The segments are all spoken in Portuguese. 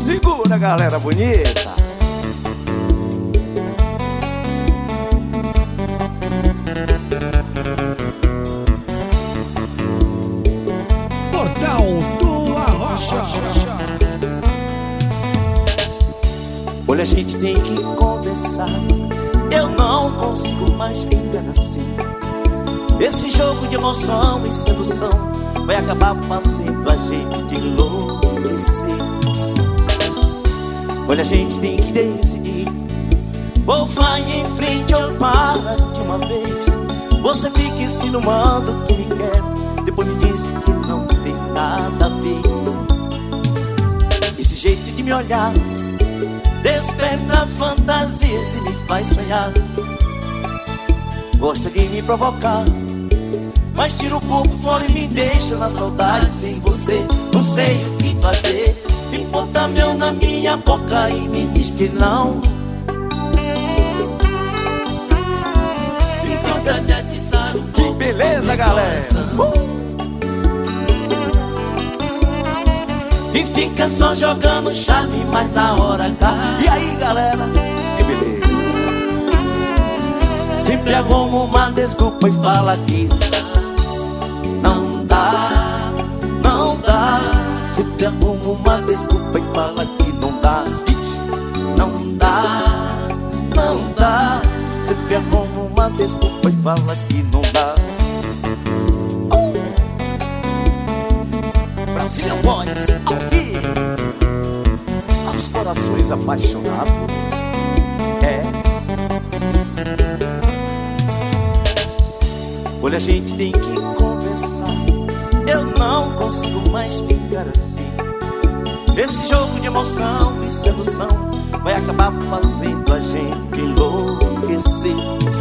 Segura, galera bonita. Portal do Arrocha. Olha, a gente tem que conversar. Eu não consigo mais ficar assim. Esse jogo de emoção e sedução vai acabar fazendo a gente enlouquecer. Olha, a gente tem que decidir. Ou vai em frente ou para de uma vez. Você fica insinuando que me quer, depois me disse que não tem nada a ver. Esse jeito de me olhar desperta fantasias e me faz sonhar. Gosta de me provocar, mas tira o corpo fora e me deixa na saudade. Sem você não sei o que fazer. Me bota mel na minha boca e me diz que não. Que beleza, galera! E fica só jogando charme, mas a hora tá. E aí, galera? Que beleza! Sempre arruma uma desculpa e fala que não dá, não dá. Sempre arruma uma desculpa e fala que não dá. Diz, não dá, não dá. Sempre arruma uma desculpa e fala que não dá. Brazilian Boys, ao vivo, aos corações apaixonados. É. Olha, a gente tem que conversar. Eu não consigo mais ficar assim. Esse jogo de emoção e sedução vai acabar fazendo a gente enlouquecer.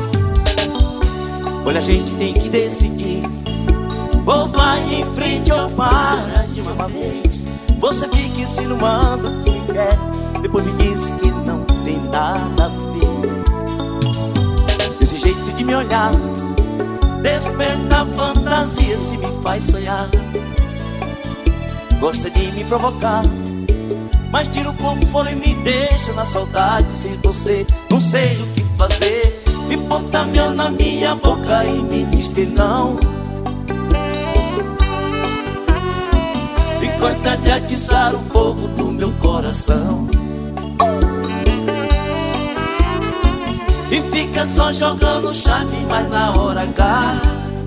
Olha, a gente tem que decidir. Ou vai em frente ou para de uma vez. Você fica insinuando que me quer, depois me disse que não tem nada a ver. Esse jeito de me olhar desperta fantasias e me faz sonhar. Gosta de me provocar, mas tira o corpo fora e me deixa na saudade. Sem você não sei o que fazer. Me bota mel na minha boca e me diz que não. E gosta de atiçar o fogo do meu coração. E fica só jogando charme, mas a hora H.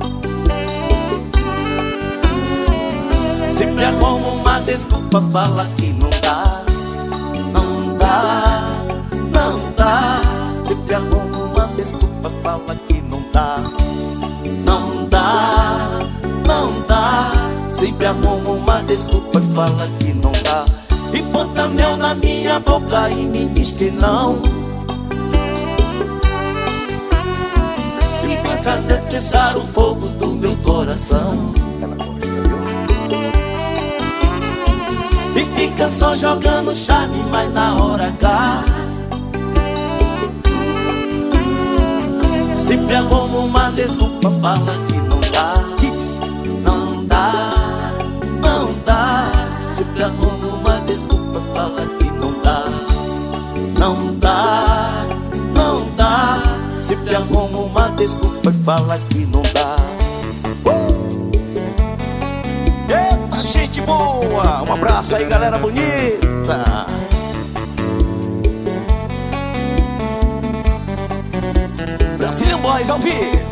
Sempre arruma uma desculpa, fala que não dá, não dá, não dá. Sempre arruma uma desculpa, fala que não dá, não dá, não dá. Sempre arruma uma desculpa e fala que não dá. E bota mel na minha boca e me diz que não. E pensa de atiçar o fogo do meu coração. Ela gosta, viu? E fica só jogando charme, mas a hora H. Sempre arruma uma desculpa, fala que não dá. Diz, não dá, não dá. Sempre arruma uma desculpa, fala que não dá, não dá, não dá. Sempre arruma uma desculpa e fala que não dá. Eita, gente boa! Um abraço aí, galera bonita! Brazilian Boys ao vivo.